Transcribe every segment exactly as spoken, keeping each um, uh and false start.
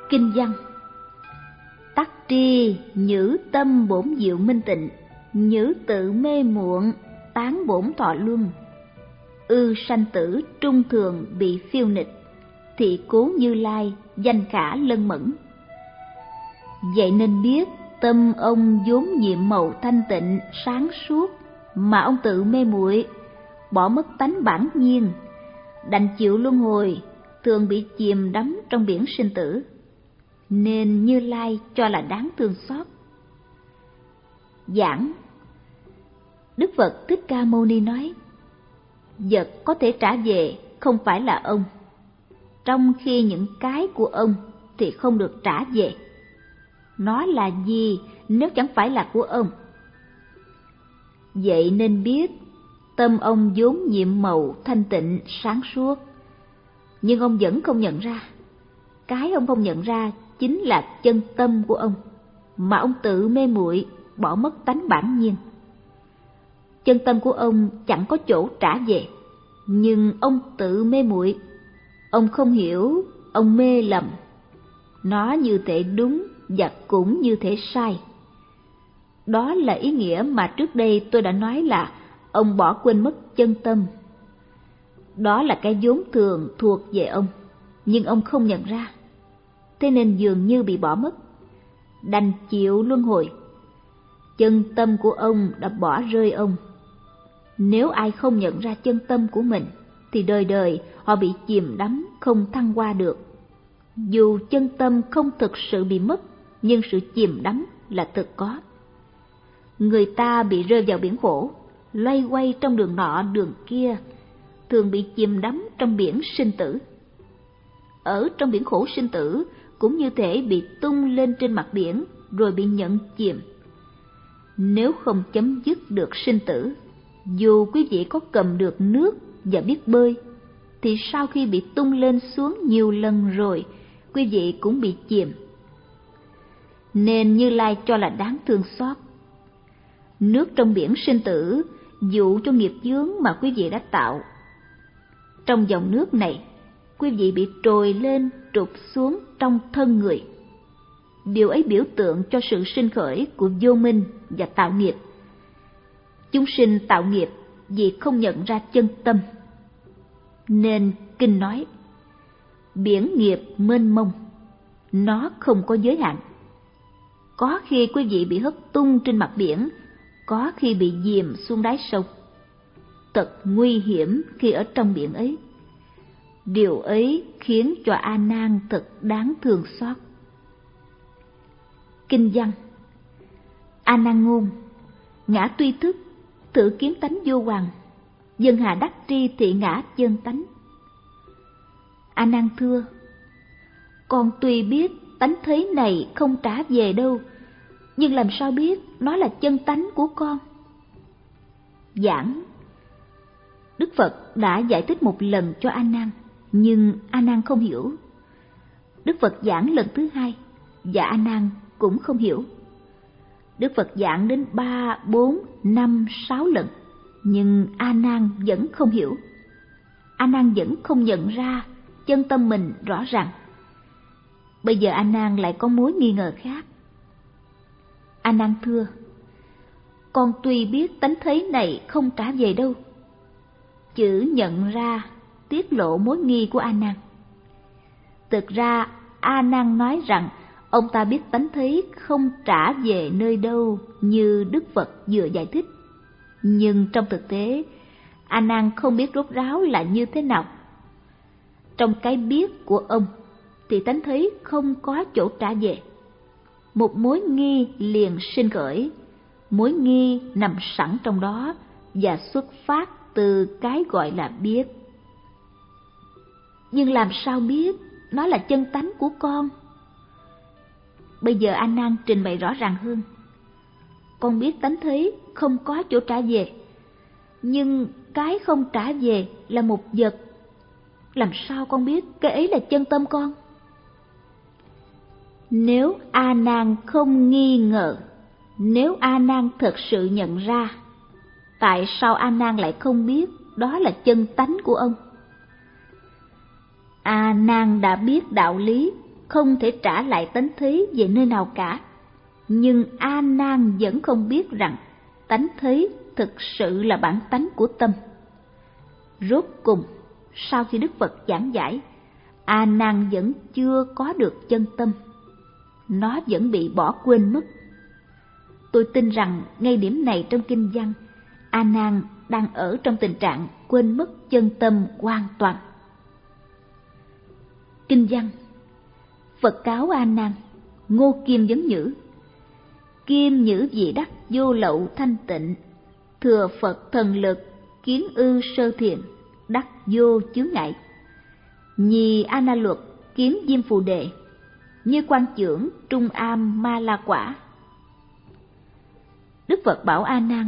Kinh văn. Tắc tri nhữ tâm bổn diệu minh tịnh, nhữ tự mê muộn tán bổn thọ luân. Ư sanh tử trung thường bị phiêu nịch, thị cố Như Lai danh khả lân mẫn. Vậy nên biết tâm ông vốn nhiệm màu thanh tịnh sáng suốt, mà ông tự mê muội, bỏ mất tánh bản nhiên, đành chịu luân hồi, thường bị chìm đắm trong biển sinh tử, nên Như Lai cho là đáng thương xót. Giảng. Đức Phật Thích Ca Mâu Ni nói, vật có thể trả về không phải là ông, trong khi những cái của ông thì không được trả về. Nó là gì nếu chẳng phải là của ông? Vậy nên biết tâm ông vốn nhiệm màu thanh tịnh sáng suốt, nhưng ông vẫn không nhận ra. Cái ông không nhận ra chính là chân tâm của ông, mà ông tự mê muội, bỏ mất tánh bản nhiên. Chân tâm của ông chẳng có chỗ trả về, nhưng ông tự mê muội. Ông không hiểu, ông mê lầm. Nó như thể đúng và cũng như thể sai. Đó là ý nghĩa mà trước đây tôi đã nói là ông bỏ quên mất chân tâm. Đó là cái vốn thường thuộc về ông, nhưng ông không nhận ra. Thế nên dường như bị bỏ mất, đành chịu luân hồi. Chân tâm của ông đã bỏ rơi ông. Nếu ai không nhận ra chân tâm của mình, thì đời đời họ bị chìm đắm, không thăng hoa được. Dù chân tâm không thực sự bị mất, nhưng sự chìm đắm là thực có. Người ta bị rơi vào biển khổ, loay quay trong đường nọ đường kia, thường bị chìm đắm trong biển sinh tử. Ở trong biển khổ sinh tử cũng như thể bị tung lên trên mặt biển rồi bị nhận chìm. Nếu không chấm dứt được sinh tử, dù quý vị có cầm được nước và biết bơi, thì sau khi bị tung lên xuống nhiều lần rồi, quý vị cũng bị chìm. Nên Như Lai cho là đáng thương xót. Nước trong biển sinh tử dụ cho nghiệp chướng mà quý vị đã tạo. Trong dòng nước này, quý vị bị trồi lên trục xuống trong thân người. Điều ấy biểu tượng cho sự sinh khởi của vô minh và tạo nghiệp. Chúng sinh tạo nghiệp vì không nhận ra chân tâm. Nên Kinh nói, biển nghiệp mênh mông, nó không có giới hạn. Có khi quý vị bị hất tung trên mặt biển, có khi bị dìm xuống đáy sông. Thật nguy hiểm khi ở trong biển ấy. Điều ấy khiến cho A Nan thật đáng thương xót. Kinh văn. A Nan ngôn, ngã tuy thức, thử kiếm tánh vô hoàng, dân hà đắc tri thị ngã chân tánh. A Nan thưa, con tuy biết tánh thế này không trả về đâu, nhưng làm sao biết nó là chân tánh của con? Giảng. Đức Phật đã giải thích một lần cho A Nan, nhưng A Nan không hiểu. Đức Phật giảng lần thứ hai, và A Nan cũng không hiểu. Đức Phật giảng đến ba, bốn, năm, sáu lần, nhưng A Nan vẫn không hiểu. A Nan vẫn không nhận ra chân tâm mình rõ ràng. Bây giờ A Nan lại có mối nghi ngờ khác. A Nan thưa, con tuy biết tánh thấy này không trả về đâu. Chữ nhận ra tiết lộ mối nghi của A Nan. Thực ra A Nan nói rằng ông ta biết tánh thấy không trả về nơi đâu như Đức Phật vừa giải thích. Nhưng trong thực tế, A Nan không biết rốt ráo là như thế nào. Trong cái biết của ông thì tánh thấy không có chỗ trả về. Một mối nghi liền sinh khởi, mối nghi nằm sẵn trong đó và xuất phát từ cái gọi là biết. Nhưng làm sao biết nó là chân tánh của con? Bây giờ A Nan trình bày rõ ràng hơn. Con biết tánh thấy không có chỗ trả về, nhưng cái không trả về là một vật. Làm sao con biết cái ấy là chân tâm con? Nếu A Nan không nghi ngờ, nếu A Nan thật sự nhận ra, tại sao A Nan lại không biết đó là chân tánh của ông? A Nan đã biết đạo lý không thể trả lại tánh thấy về nơi nào cả. Nhưng A Nan vẫn không biết rằng tánh thấy thực sự là bản tánh của tâm. Rốt cùng, sau khi Đức Phật giảng giải, A Nan vẫn chưa có được chân tâm. Nó vẫn bị bỏ quên mất. Tôi tin rằng ngay điểm này trong kinh văn, A Nan đang ở trong tình trạng quên mất chân tâm hoàn toàn. Kinh văn: Phật cáo A Nan, Ngô Kim vấn nhữ: Kim nhữ vị đắc vô lậu thanh tịnh, thừa Phật thần lực, kiến ư sơ thiền, đắc vô chướng ngại. Nhì A Na luật, kiếm diêm phù đề, như quan trưởng trung am ma la quả. Đức Phật bảo A Nan: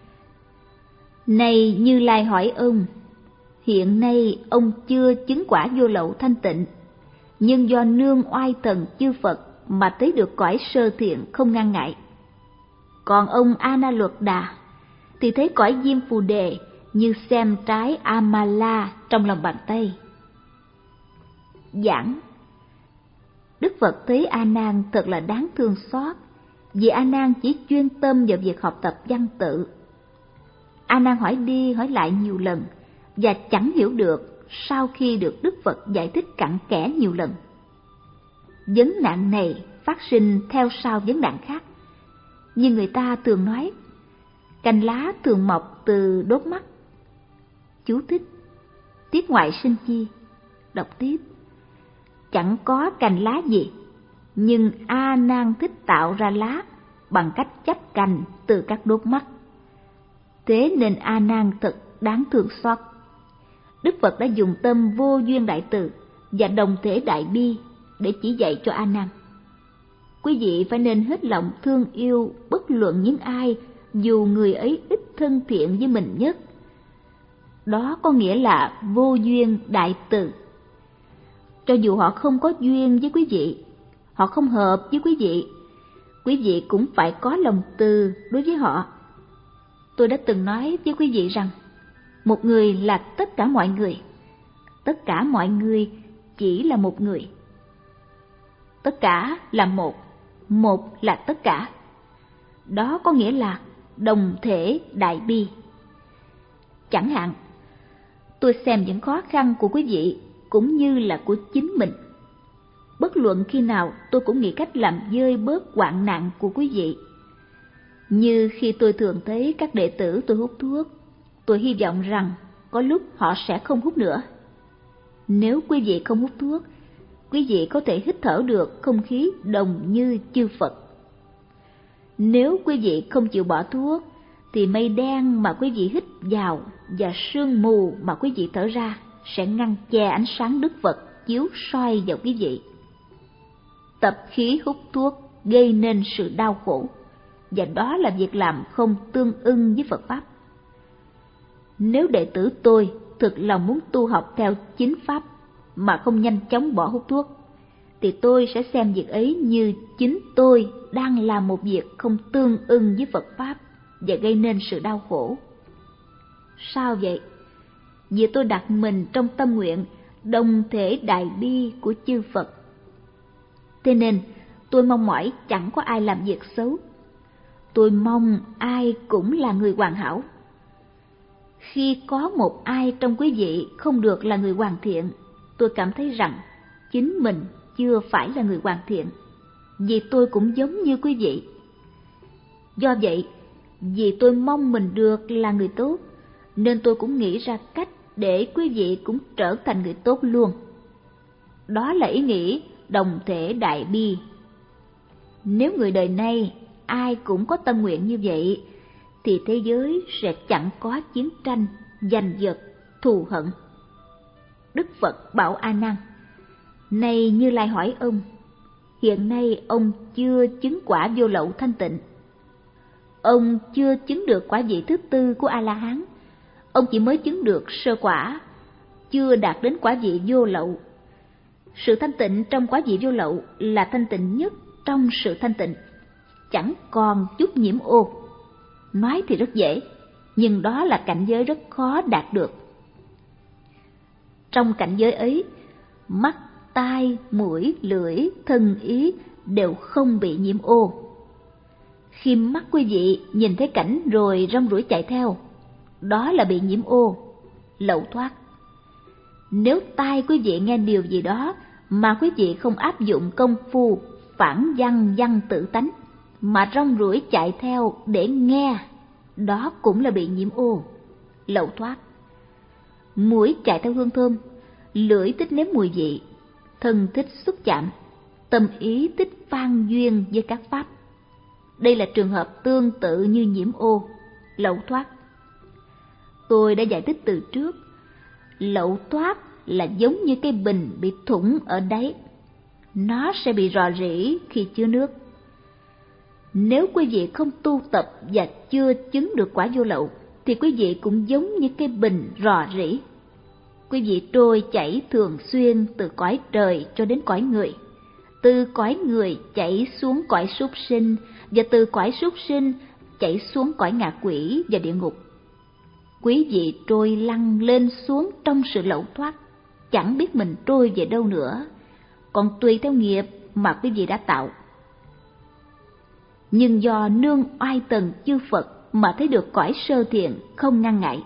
Này Như Lai hỏi ông, hiện nay ông chưa chứng quả vô lậu thanh tịnh, nhưng do nương oai thần chư Phật mà tới được cõi sơ thiện không ngăn ngại. Còn ông A Na Luật Đà thì thấy cõi diêm phù đề như xem trái Amala trong lòng bàn tay. Giảng: Đức Phật thấy A Nan thật là đáng thương xót, vì A Nan chỉ chuyên tâm vào việc học tập văn tự. A Nan hỏi đi hỏi lại nhiều lần và chẳng hiểu được sau khi được Đức Phật giải thích cặn kẽ nhiều lần. Vấn nạn này phát sinh theo sau vấn nạn khác. Như người ta thường nói, cành lá thường mọc từ đốt mắt. Chú thích: Tiết ngoại sinh chi. Đọc tiếp: Chẳng có cành lá gì, nhưng A Nan thích tạo ra lá bằng cách chấp cành từ các đốt mắt. Thế nên A Nan thật đáng thương xót. Đức Phật đã dùng tâm vô duyên đại từ và đồng thể đại bi để chỉ dạy cho A Nan. Quý vị phải nên hết lòng thương yêu bất luận những ai dù người ấy ít thân thiện với mình nhất. Đó có nghĩa là vô duyên đại từ. Cho dù họ không có duyên với quý vị, họ không hợp với quý vị, quý vị cũng phải có lòng từ đối với họ. Tôi đã từng nói với quý vị rằng, một người là tất cả mọi người, tất cả mọi người chỉ là một người. Tất cả là một, một là tất cả. Đó có nghĩa là đồng thể đại bi. Chẳng hạn, tôi xem những khó khăn của quý vị cũng như là của chính mình. Bất luận khi nào tôi cũng nghĩ cách làm vơi bớt hoạn nạn của quý vị. Như khi tôi thường thấy các đệ tử tôi hút thuốc, tôi hy vọng rằng có lúc họ sẽ không hút nữa. Nếu quý vị không hút thuốc, quý vị có thể hít thở được không khí đồng như chư Phật. Nếu quý vị không chịu bỏ thuốc, thì mây đen mà quý vị hít vào và sương mù mà quý vị thở ra sẽ ngăn che ánh sáng Đức Phật chiếu soi vào quý vị. Tập khí hút thuốc gây nên sự đau khổ, và đó là việc làm không tương ưng với Phật Pháp. Nếu đệ tử tôi thực lòng muốn tu học theo chính Pháp mà không nhanh chóng bỏ hút thuốc, thì tôi sẽ xem việc ấy như chính tôi đang làm một việc không tương ưng với Phật Pháp và gây nên sự đau khổ. Sao vậy? Vì tôi đặt mình trong tâm nguyện đồng thể đại bi của chư Phật. Thế nên tôi mong mỏi chẳng có ai làm việc xấu. Tôi mong ai cũng là người hoàn hảo. Khi có một ai trong quý vị không được là người hoàn thiện, tôi cảm thấy rằng chính mình chưa phải là người hoàn thiện, vì tôi cũng giống như quý vị. Do vậy, vì tôi mong mình được là người tốt, nên tôi cũng nghĩ ra cách để quý vị cũng trở thành người tốt luôn. Đó là ý nghĩ đồng thể đại bi. Nếu người đời nay ai cũng có tâm nguyện như vậy, thì thế giới sẽ chẳng có chiến tranh, giành giật, thù hận. Đức Phật bảo A Nan: Này Như Lai hỏi ông, hiện nay ông chưa chứng quả vô lậu thanh tịnh. Ông chưa chứng được quả vị thứ tư của A-la-hán. Ông chỉ mới chứng được sơ quả, chưa đạt đến quả vị vô lậu. Sự thanh tịnh trong quả vị vô lậu là thanh tịnh nhất trong sự thanh tịnh, chẳng còn chút nhiễm ô. Nói thì rất dễ, nhưng đó là cảnh giới rất khó đạt được. Trong cảnh giới ấy, mắt, tai, mũi, lưỡi, thân ý đều không bị nhiễm ô. Khi mắt quý vị nhìn thấy cảnh rồi rong ruổi chạy theo, đó là bị nhiễm ô, lậu thoát. Nếu tai quý vị nghe điều gì đó mà quý vị không áp dụng công phu phản văn văn tự tánh, mà rong ruổi chạy theo để nghe, đó cũng là bị nhiễm ô, lậu thoát. Mũi chạy theo hương thơm, lưỡi thích nếm mùi vị, thân thích xúc chạm, tâm ý thích phan duyên với các pháp. Đây là trường hợp tương tự như nhiễm ô, lậu thoát. Tôi đã giải thích từ trước, lậu thoát là giống như cái bình bị thủng ở đáy, nó sẽ bị rò rỉ khi chứa nước. Nếu quý vị không tu tập và chưa chứng được quả vô lậu, thì quý vị cũng giống như cái bình rò rỉ. Quý vị trôi chảy thường xuyên từ cõi trời cho đến cõi người, từ cõi người chảy xuống cõi súc sinh, và từ cõi súc sinh chảy xuống cõi ngạ quỷ và địa ngục. Quý vị trôi lăn lên xuống trong sự lậu thoát, chẳng biết mình trôi về đâu nữa, còn tùy theo nghiệp mà quý vị đã tạo. Nhưng do nương oai tần chư Phật mà thấy được cõi sơ thiện không ngăn ngại.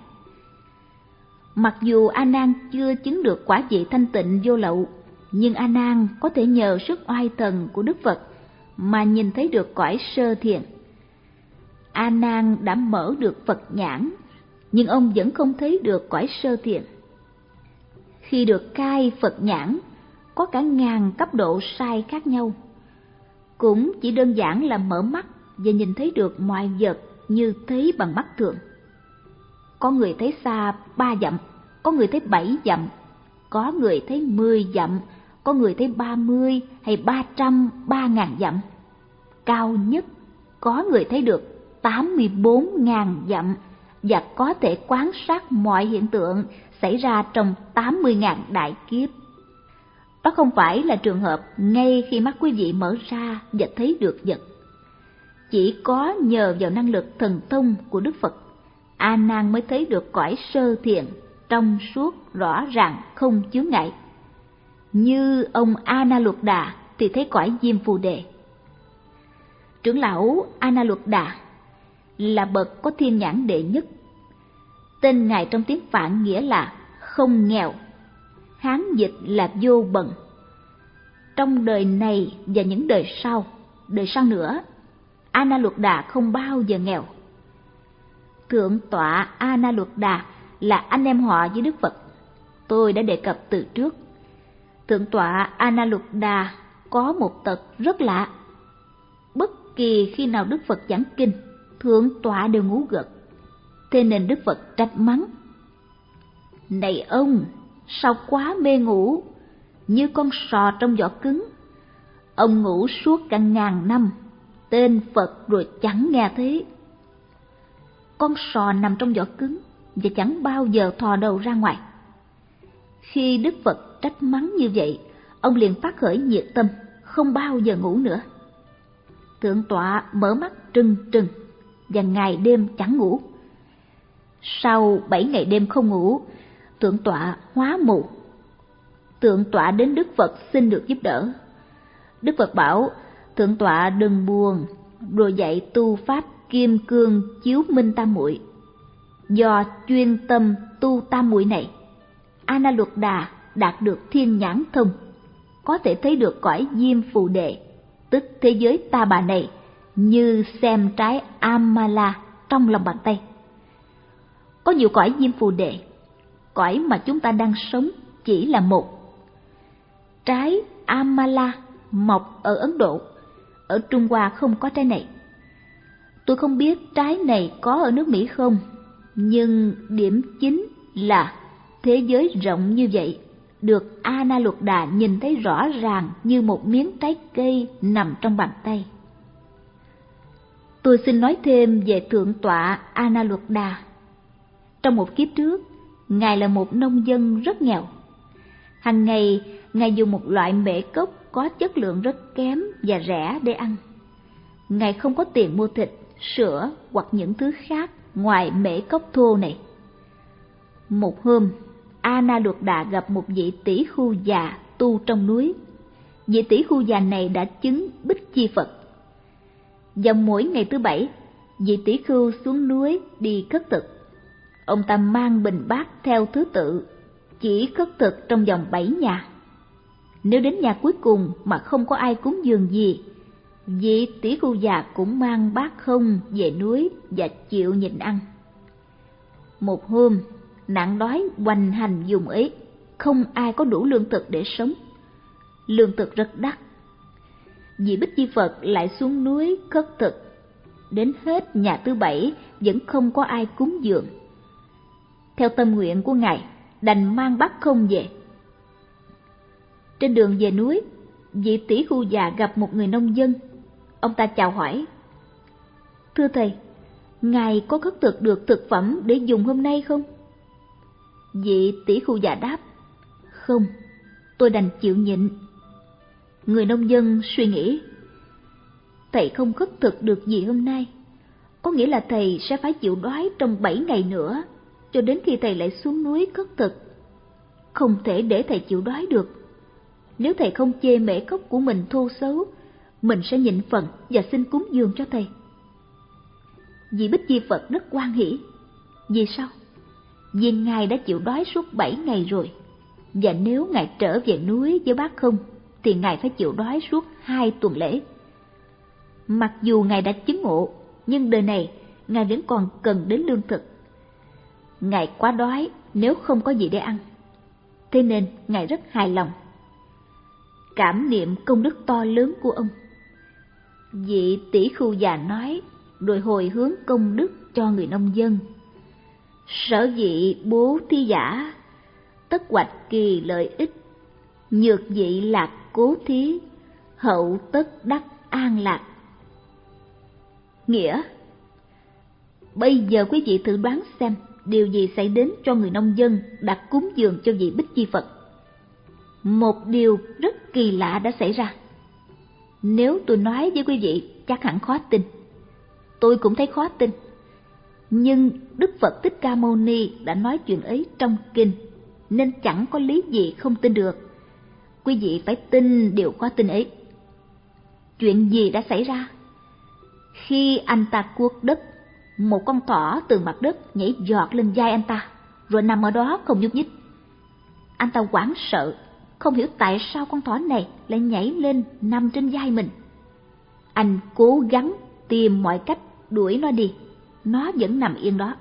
Mặc dù A Nan chưa chứng được quả vị thanh tịnh vô lậu, nhưng A Nan có thể nhờ sức oai thần của Đức Phật mà nhìn thấy được cõi sơ thiện. A Nan đã mở được Phật nhãn, nhưng ông vẫn không thấy được cõi sơ thiện. Khi được cai Phật nhãn, có cả ngàn cấp độ sai khác nhau. Cũng chỉ đơn giản là mở mắt và nhìn thấy được mọi vật như thấy bằng mắt thường. Có người thấy xa ba dặm, có người thấy bảy dặm, có người thấy mười dặm, có người thấy ba mươi hay ba trăm, ba ngàn dặm. Cao nhất, có người thấy được tám mươi bốn ngàn dặm và có thể quan sát mọi hiện tượng xảy ra trong tám mươi ngàn đại kiếp. Đó không phải là trường hợp ngay khi mắt quý vị mở ra và thấy được vật. Chỉ có nhờ vào năng lực thần thông của Đức Phật, A Nan mới thấy được cõi sơ thiện, trong suốt, rõ ràng, không chướng ngại. Như ông A Na Luật Đà thì thấy cõi Diêm Phù Đề. Trưởng lão A Na Luật Đà là bậc có thiên nhãn đệ nhất. Tên ngài trong tiếng Phạn nghĩa là không nghèo, Hán dịch là vô bần. Trong đời này và những đời sau, đời sau nữa, A Na Luật Đà không bao giờ nghèo. Thượng tọa A Na Luật Đà là anh em họ với Đức Phật. Tôi đã đề cập từ trước. Thượng tọa A Na Luật Đà có một tật rất lạ. Bất kỳ khi nào Đức Phật giảng kinh, thượng tọa đều ngủ gật. Thế nên Đức Phật trách mắng: "Này ông, sao quá mê ngủ, như con sò trong vỏ cứng. Ông ngủ suốt cả ngàn năm, tên Phật rồi chẳng nghe thế." Con sò nằm trong vỏ cứng và chẳng bao giờ thò đầu ra ngoài. Khi Đức Phật trách mắng như vậy, ông liền phát khởi nhiệt tâm, không bao giờ ngủ nữa. Thượng tọa mở mắt trừng trừng và ngày đêm chẳng ngủ. Sau bảy ngày đêm không ngủ, thượng tọa hóa mù. Thượng tọa đến Đức Phật xin được giúp đỡ. Đức Phật bảo thượng tọa đừng buồn, rồi dạy tu pháp Kim Cương Chiếu Minh Tam Muội. Do chuyên tâm tu tam muội này, A Na Luật Đà đạt được thiên nhãn thông, có thể thấy được cõi Diêm Phù Đề, tức thế giới ta bà này, như xem trái Amala trong lòng bàn tay. Có nhiều cõi Diêm Phù Đề, cõi mà chúng ta đang sống chỉ là một. Trái Amala mọc ở Ấn Độ, ở Trung Hoa không có trái này. Tôi không biết trái này có ở nước Mỹ không, nhưng điểm chính là thế giới rộng như vậy, được A Na Luật Đà nhìn thấy rõ ràng như một miếng trái cây nằm trong bàn tay. Tôi xin nói thêm về thượng tọa A Na Luật Đà. Trong một kiếp trước, ngài là một nông dân rất nghèo. Hàng ngày, ngài dùng một loại mễ cốc có chất lượng rất kém và rẻ để ăn. Ngài không có tiền mua thịt, sữa hoặc những thứ khác ngoài mễ cốc thô này. Một hôm, A Na Luật Đà gặp một vị tỷ khu già tu trong núi. Vị tỷ khu già này đã chứng Bích Chi Phật. Vào mỗi ngày thứ bảy, vị tỷ khu xuống núi đi khất thực. Ông ta mang bình bát theo thứ tự, chỉ khất thực trong vòng bảy nhà. Nếu đến nhà cuối cùng mà không có ai cúng dường gì, vị tỷ khu già cũng mang bát không về núi và chịu nhịn ăn. Một hôm, nạn đói hoành hành vùng ấy, không ai có đủ lương thực để sống. Lương thực rất đắt. Vị Bích Chi Phật lại xuống núi khất thực. Đến hết nhà thứ bảy vẫn không có ai cúng dường. Theo tâm nguyện của Ngài, đành mang bát không về. Trên đường về núi, vị tỷ khu già gặp một người nông dân. Ông ta chào hỏi: "Thưa thầy, Ngài có khất thực được thực phẩm để dùng hôm nay không?" Vị tỷ khu già đáp: "Không, tôi đành chịu nhịn." Người nông dân suy nghĩ: thầy không khất thực được gì hôm nay, có nghĩa là thầy sẽ phải chịu đói trong bảy ngày nữa, cho đến khi thầy lại xuống núi khất thực. Không thể để thầy chịu đói được. Nếu thầy không chê mễ cốc của mình thô xấu, mình sẽ nhịn phần và xin cúng dường cho thầy. Vị Bích Chi Phật rất hoan hỉ. Vì sao? Vì Ngài đã chịu đói suốt bảy ngày rồi, và nếu Ngài trở về núi với bát không, thì Ngài phải chịu đói suốt hai tuần lễ. Mặc dù Ngài đã chứng ngộ, nhưng đời này Ngài vẫn còn cần đến lương thực. Ngài quá đói nếu không có gì để ăn, thế nên Ngài rất hài lòng. Cảm niệm công đức to lớn của ông, vị tỷ khu già nói, rồi hồi hướng công đức cho người nông dân. Sở vị bố thí giả, tất hoạch kỳ lợi ích, nhược vị lạc cố thí, hậu tất đắc an lạc. Nghĩa: bây giờ quý vị thử đoán xem điều gì xảy đến cho người nông dân đặt cúng dường cho vị Bích Chi Phật. Một điều rất kỳ lạ đã xảy ra. Nếu tôi nói với quý vị chắc hẳn khó tin. Tôi cũng thấy khó tin. Nhưng Đức Phật Thích Ca Mâu Ni đã nói chuyện ấy trong kinh, nên chẳng có lý gì không tin được. Quý vị phải tin điều khó tin ấy. Chuyện gì đã xảy ra? Khi anh ta cuốc đất, một con thỏ từ mặt đất nhảy giọt lên vai anh ta, rồi nằm ở đó không nhúc nhích. Anh ta hoảng sợ, không hiểu tại sao con thỏ này lại nhảy lên nằm trên vai mình. Anh cố gắng tìm mọi cách đuổi nó đi, nó vẫn nằm yên đó.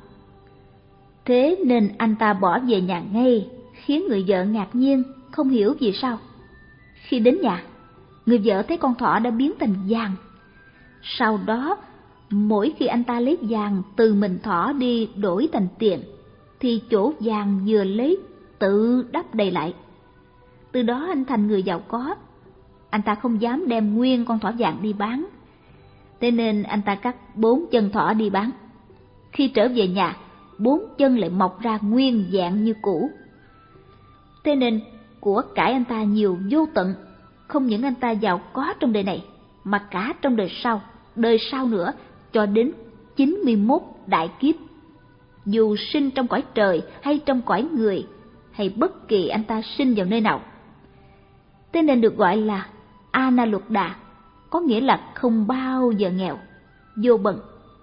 Thế nên anh ta bỏ về nhà ngay, khiến người vợ ngạc nhiên, không hiểu vì sao. Khi đến nhà, người vợ thấy con thỏ đã biến thành vàng. Sau đó, mỗi khi anh ta lấy vàng từ mình thỏ đi đổi thành tiền, thì chỗ vàng vừa lấy tự đắp đầy lại. Từ đó anh thành người giàu có. Anh ta không dám đem nguyên con thỏ vàng đi bán, thế nên anh ta cắt bốn chân thỏ đi bán. Khi trở về nhà, bốn chân lại mọc ra nguyên dạng như cũ. Thế nên của cải anh ta nhiều vô tận. Không những anh ta giàu có trong đời này, mà cả trong đời sau, đời sau nữa, cho đến chín mươi mốt đại kiếp. Dù sinh trong cõi trời hay trong cõi người, hay bất kỳ anh ta sinh vào nơi nào. Thế nên được gọi là A Na Luật Đà, có nghĩa là không bao giờ nghèo, vô bần.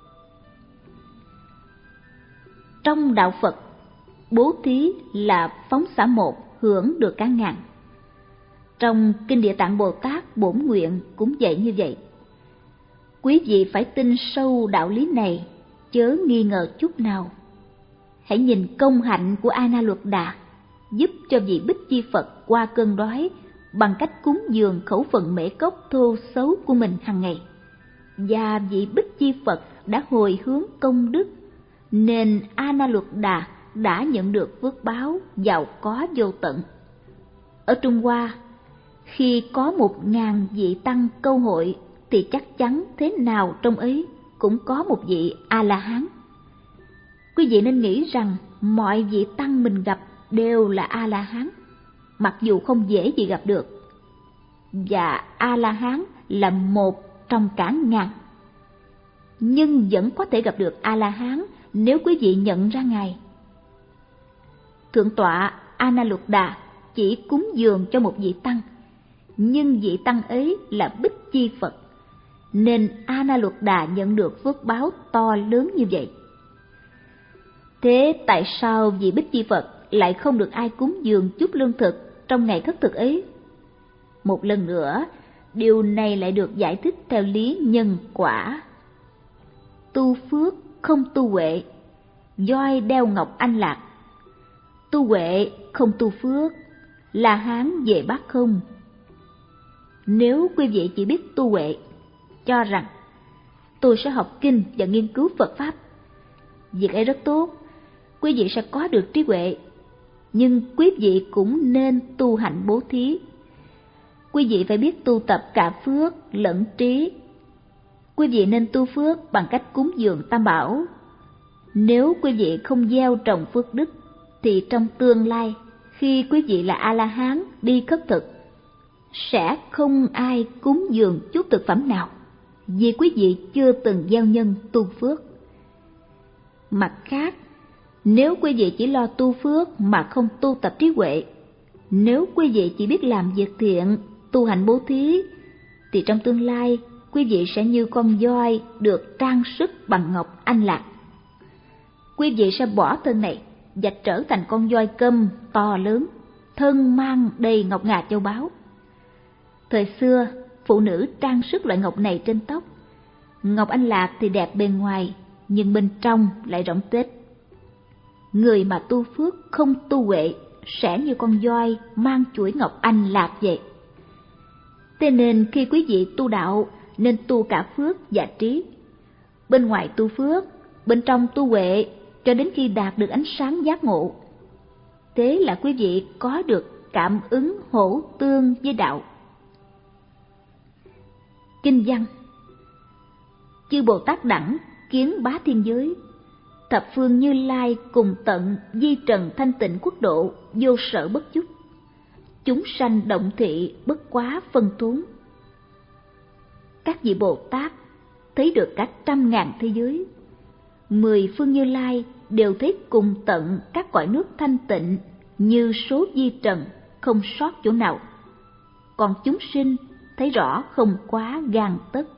Trong đạo Phật, bố thí là phóng xả một, hưởng được cả ngàn. Trong Kinh Địa Tạng Bồ Tát Bổn Nguyện cũng vậy như vậy. Quý vị phải tin sâu đạo lý này, chớ nghi ngờ chút nào. Hãy nhìn công hạnh của A Na Luật Đà, giúp cho vị Bích Chi Phật qua cơn đói bằng cách cúng dường khẩu phần mễ cốc thô xấu của mình hàng ngày. Và vị Bích Chi Phật đã hồi hướng công đức, nên A Na Luật Đà đã nhận được phước báo giàu có vô tận. Ở Trung Hoa, khi có một ngàn vị tăng câu hội, thì chắc chắn thế nào trong ấy cũng có một vị A-la-hán. Quý vị nên nghĩ rằng mọi vị tăng mình gặp đều là A-la-hán, mặc dù không dễ gì gặp được. Và A-la-hán là một trong cả ngàn. Nhưng vẫn có thể gặp được A-la-hán nếu quý vị nhận ra Ngài. Thượng tọa Analuddha chỉ cúng dường cho một vị tăng, nhưng vị tăng ấy là Bích Chi Phật, nên Analuddha nhận được phước báo to lớn như vậy. Thế tại sao vị Bích Chi Phật lại không được ai cúng dường chút lương thực trong ngày khất thực ấy? Một lần nữa, điều này lại được giải thích theo lý nhân quả. Tu phước không tu huệ, voi đeo ngọc anh lạc. Tu huệ không tu phước, La Hán về bát không. Nếu quý vị chỉ biết tu huệ, cho rằng tôi sẽ học kinh và nghiên cứu Phật Pháp, việc ấy rất tốt, quý vị sẽ có được trí huệ, nhưng quý vị cũng nên tu hạnh bố thí. Quý vị phải biết tu tập cả phước lẫn trí. Quý vị nên tu phước bằng cách cúng dường Tam Bảo. Nếu quý vị không gieo trồng phước đức, thì trong tương lai, khi quý vị là A-la-hán đi khất thực, sẽ không ai cúng dường chút thực phẩm nào, vì quý vị chưa từng gieo nhân tu phước. Mặt khác, nếu quý vị chỉ lo tu phước mà không tu tập trí huệ, nếu quý vị chỉ biết làm việc thiện, tu hành bố thí, thì trong tương lai quý vị sẽ như con voi được trang sức bằng ngọc anh lạc. Quý vị sẽ bỏ thân này và trở thành con voi câm to lớn, thân mang đầy ngọc ngà châu báu. Thời xưa, phụ nữ trang sức loại ngọc này trên tóc. Ngọc anh lạc thì đẹp bề ngoài, nhưng bên trong lại rỗng tuếch. Người mà tu phước không tu huệ sẽ như con voi mang chuỗi ngọc anh lạc vậy. Thế nên khi quý vị tu đạo nên tu cả phước và trí. Bên ngoài tu phước, bên trong tu huệ, cho đến khi đạt được ánh sáng giác ngộ. Thế là quý vị có được cảm ứng hỗ tương với đạo. Kinh văn: Chư Bồ Tát đẳng kiến bá thiên giới, thập phương Như Lai cùng tận di trần thanh tịnh quốc độ, vô sở bất chúc. Chúng sanh động thị bất quá phân thốn. Các vị Bồ Tát thấy được cả trăm ngàn thế giới. Mười phương Như Lai đều thấy cùng tận các cõi nước thanh tịnh như số di trần, không sót chỗ nào. Còn chúng sinh thấy rõ không quá gan tấc.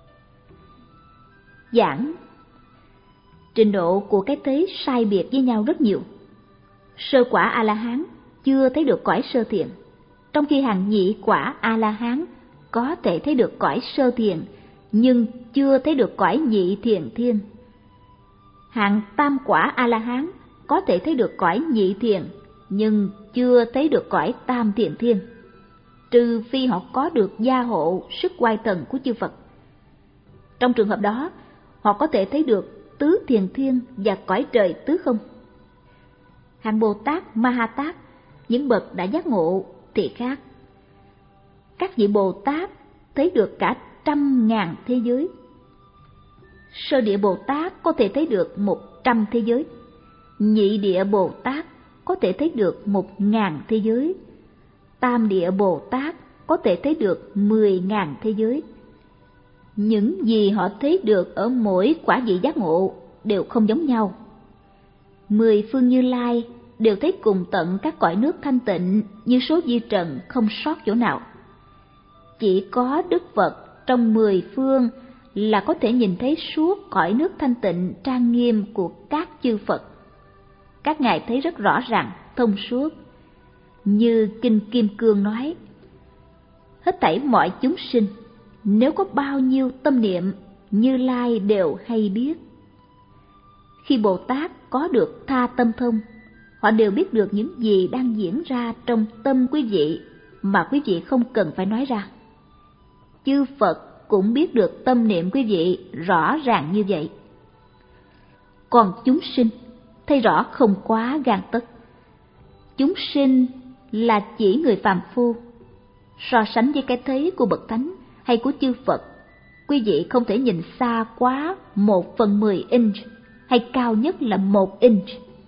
Giảng: Trình độ của cái thấy sai biệt với nhau rất nhiều. Sơ quả A-la-hán chưa thấy được cõi sơ thiện, trong khi hàng nhị quả A-la-hán có thể thấy được cõi sơ thiện, nhưng chưa thấy được cõi nhị thiện thiên. Hạng tam quả A-la-hán có thể thấy được cõi nhị thiện, nhưng chưa thấy được cõi tam thiện thiên, trừ phi họ có được gia hộ sức oai thần của chư Phật. Trong trường hợp đó, họ có thể thấy được tứ thiền thiên và cõi trời tứ không. Hạng Bồ Tát Ma Ha Tát, những bậc đã giác ngộ thì khác. Các vị Bồ Tát thấy được cả trăm ngàn thế giới. Sơ địa Bồ Tát có thể thấy được một trăm thế giới. Nhị địa Bồ Tát có thể thấy được một ngàn thế giới. Tam địa Bồ Tát có thể thấy được mười ngàn thế giới. Những gì họ thấy được ở mỗi quả vị giác ngộ đều không giống nhau. Mười phương Như Lai đều thấy cùng tận các cõi nước thanh tịnh như số di trần, không sót chỗ nào. Chỉ có Đức Phật trong mười phương là có thể nhìn thấy suốt cõi nước thanh tịnh trang nghiêm của các chư Phật. Các ngài thấy rất rõ ràng, thông suốt. Như Kinh Kim Cương nói: Hết thảy mọi chúng sinh, nếu có bao nhiêu tâm niệm, Như Lai đều hay biết. Khi Bồ Tát có được tha tâm thông, họ đều biết được những gì đang diễn ra trong tâm quý vị mà quý vị không cần phải nói ra. Chư Phật cũng biết được tâm niệm quý vị rõ ràng như vậy. Còn chúng sinh thấy rõ không quá gan tấc. Chúng sinh là chỉ người phàm phu. So sánh với cái thấy của bậc thánh hay của chư Phật, quý vị không thể nhìn xa quá một phần mười inch, hay cao nhất là một inch.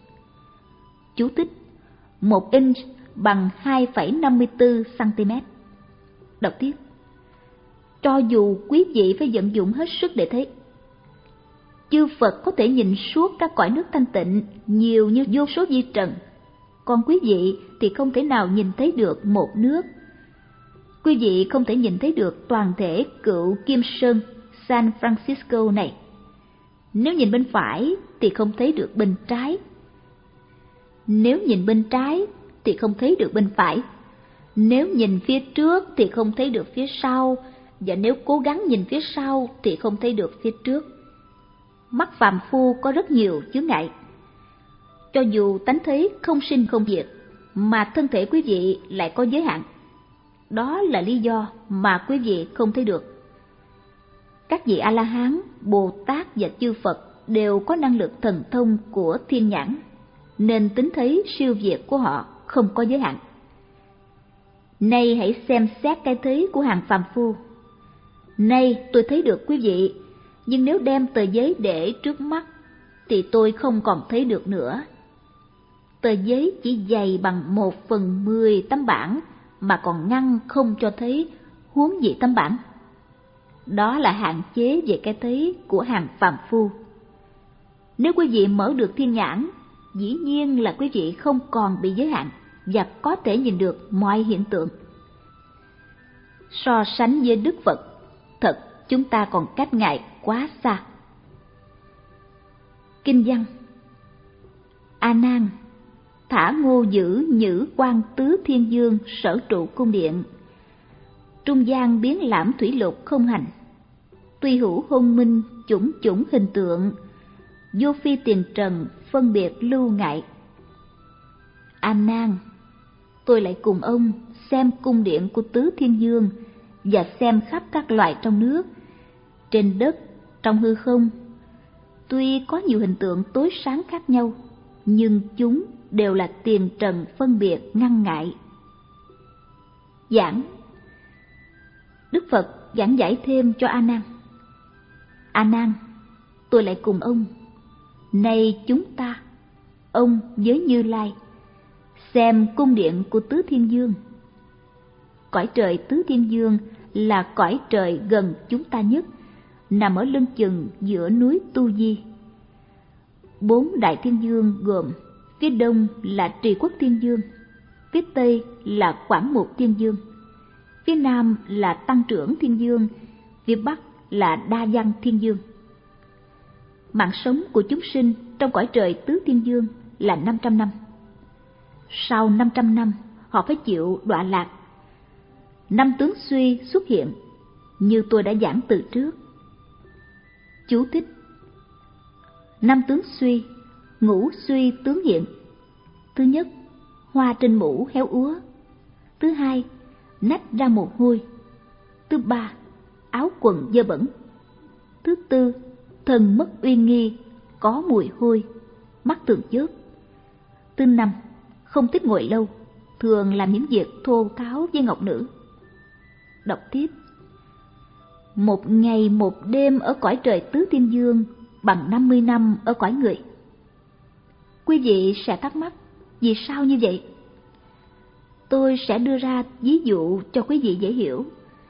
Chú thích: một inch bằng hai phẩy năm mươi tư cm. Đọc tiếp: Cho dù quý vị phải vận dụng hết sức để thấy, chư Phật có thể nhìn suốt các cõi nước thanh tịnh nhiều như vô số vi trần, còn quý vị thì không thể nào nhìn thấy được một nước. Quý vị không thể nhìn thấy được toàn thể cựu Kim Sơn San Francisco này. Nếu nhìn bên phải thì không thấy được bên trái. Nếu nhìn bên trái thì không thấy được bên phải. Nếu nhìn phía trước thì không thấy được phía sau. Và nếu cố gắng nhìn phía sau thì không thấy được phía trước. Mắt phàm phu có rất nhiều chướng ngại. Cho dù tánh thấy không sinh không diệt, mà thân thể quý vị lại có giới hạn. Đó là lý do mà quý vị không thấy được. Các vị A-la-hán, Bồ Tát và chư Phật đều có năng lực thần thông của thiên nhãn, nên tính thấy siêu việt của họ không có giới hạn. Nay hãy xem xét cái thấy của hàng phàm phu. Nay tôi thấy được quý vị, nhưng nếu đem tờ giấy để trước mắt thì tôi không còn thấy được nữa. Tờ giấy chỉ dày bằng một phần mười tấm bảng mà còn ngăn không cho thấy, huống gì tấm bảng. Đó là hạn chế về cái thấy của hàng phàm phu. Nếu quý vị mở được thiên nhãn, dĩ nhiên là quý vị không còn bị giới hạn và có thể nhìn được mọi hiện tượng. So sánh với Đức Phật, thật chúng ta còn cách Ngài quá xa. Kinh văn: A Nan, thả ngô giữ nhữ quan tứ thiên dương sở trụ cung điện. Trung gian biến lãm thủy lục không hành. Tuy hữu hôn minh chủng chủng hình tượng. Vô phi tiền trần phân biệt lưu ngại. A Nan, tôi lại cùng ông xem cung điện của tứ thiên dương và xem khắp các loài trong nước, trên đất, trong hư không. Tuy có nhiều hình tượng tối sáng khác nhau, nhưng chúng đều là tiền trần phân biệt ngăn ngại. Giảng: Đức Phật giảng giải thêm cho A Nan. A Nan, tôi lại cùng ông, nay chúng ta, ông với Như Lai, xem cung điện của tứ thiên dương. Cõi trời tứ thiên dương là cõi trời gần chúng ta nhất, nằm ở lưng chừng giữa núi Tu Di. Bốn đại thiên dương gồm: phía đông là Trì Quốc Thiên Dương, phía tây là Quảng Mục Thiên Dương, phía nam là Tăng Trưởng Thiên Dương, phía bắc là Đa Văn Thiên Dương. Mạng sống của chúng sinh trong cõi trời tứ thiên dương là năm trăm năm. Sau năm trăm năm, họ phải chịu đọa lạc. Năm tướng suy xuất hiện, như tôi đã giảng từ trước. Chú thích: năm tướng suy, ngũ suy tướng hiện. Thứ nhất, hoa trên mũ héo úa. Thứ hai, nách ra mồ hôi. Thứ ba, áo quần dơ bẩn. Thứ tư, thân mất uy nghi, có mùi hôi, mắt thường chớp. Thứ năm, không thích ngồi lâu, thường làm những việc thô tháo với ngọc nữ. Đọc tiếp: một ngày một đêm ở cõi trời tứ thiên dương bằng năm mươi năm ở cõi người. Quý vị sẽ thắc mắc, vì sao như vậy? Tôi sẽ đưa ra ví dụ cho quý vị dễ hiểu.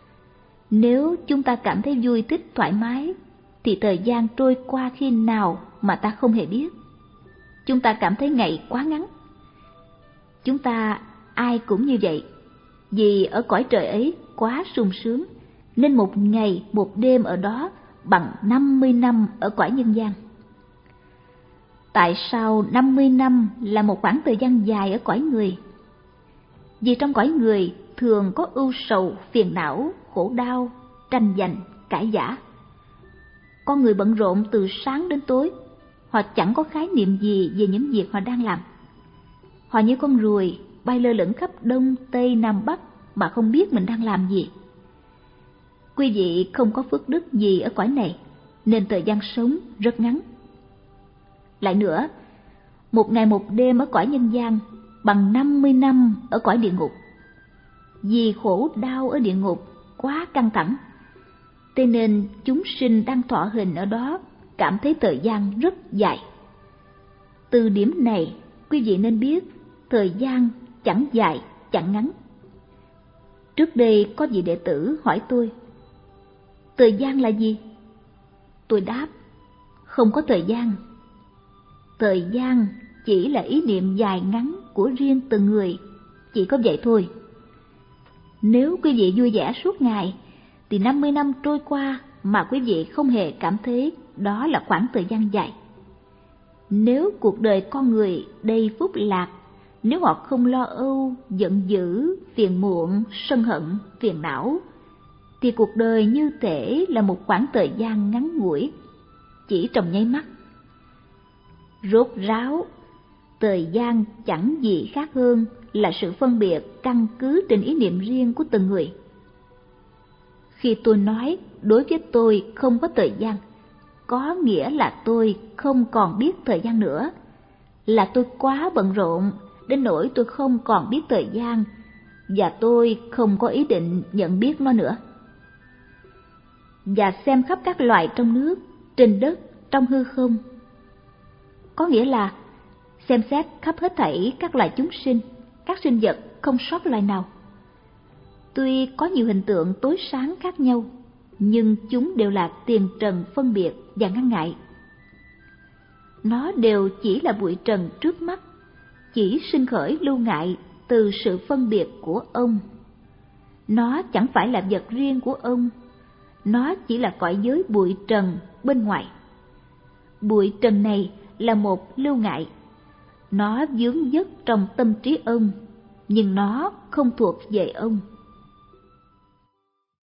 Nếu chúng ta cảm thấy vui thích thoải mái, thì thời gian trôi qua khi nào mà ta không hề biết. Chúng ta cảm thấy ngày quá ngắn. Chúng ta ai cũng như vậy, vì ở cõi trời ấy quá sung sướng, nên một ngày một đêm ở đó bằng năm mươi năm ở cõi nhân gian. Tại sao năm mươi năm là một khoảng thời gian dài ở cõi người? Vì trong cõi người thường có ưu sầu, phiền não, khổ đau, tranh giành, cãi vã. Con người bận rộn từ sáng đến tối, họ chẳng có khái niệm gì về những việc họ đang làm. Họ như con ruồi bay lơ lửng khắp đông, tây, nam, bắc mà không biết mình đang làm gì. Quý vị không có phước đức gì ở cõi này, nên thời gian sống rất ngắn. Lại nữa, một ngày một đêm ở cõi nhân gian bằng năm mươi năm ở cõi địa ngục. Vì khổ đau ở địa ngục quá căng thẳng, thế nên chúng sinh đang thọ hình ở đó cảm thấy thời gian rất dài. Từ điểm này, quý vị nên biết thời gian chẳng dài chẳng ngắn. Trước đây có vị đệ tử hỏi tôi, thời gian là gì? Tôi đáp, không có thời gian. Thời gian chỉ là ý niệm dài ngắn của của riêng từng người, chỉ có vậy thôi. Nếu quý vị vui vẻ suốt ngày, thì năm mươi năm trôi qua mà quý vị không hề cảm thấy đó là khoảng thời gian dài. Nếu cuộc đời con người đầy phúc lạc, nếu họ không lo âu, giận dữ, phiền muộn, sân hận, phiền não, thì cuộc đời như thể là một khoảng thời gian ngắn ngủi, chỉ trong nháy mắt. Rốt ráo, thời gian chẳng gì khác hơn là sự phân biệt căn cứ trên ý niệm riêng của từng người. Khi tôi nói đối với tôi không có thời gian, có nghĩa là tôi không còn biết thời gian nữa, là tôi quá bận rộn đến nỗi tôi không còn biết thời gian, và tôi không có ý định nhận biết nó nữa. Và xem khắp các loài trong nước, trên đất, trong hư không, có nghĩa là xem xét khắp hết thảy các loài chúng sinh, các sinh vật không sót loài nào. Tuy có nhiều hình tượng tối sáng khác nhau, nhưng chúng đều là tiền trần phân biệt và ngăn ngại. Nó đều chỉ là bụi trần trước mắt, chỉ sinh khởi lưu ngại từ sự phân biệt của ông. Nó chẳng phải là vật riêng của ông, nó chỉ là cõi giới bụi trần bên ngoài. Bụi trần này là một lưu ngại, nó vướng dất trong tâm trí ông, nhưng nó không thuộc về ông.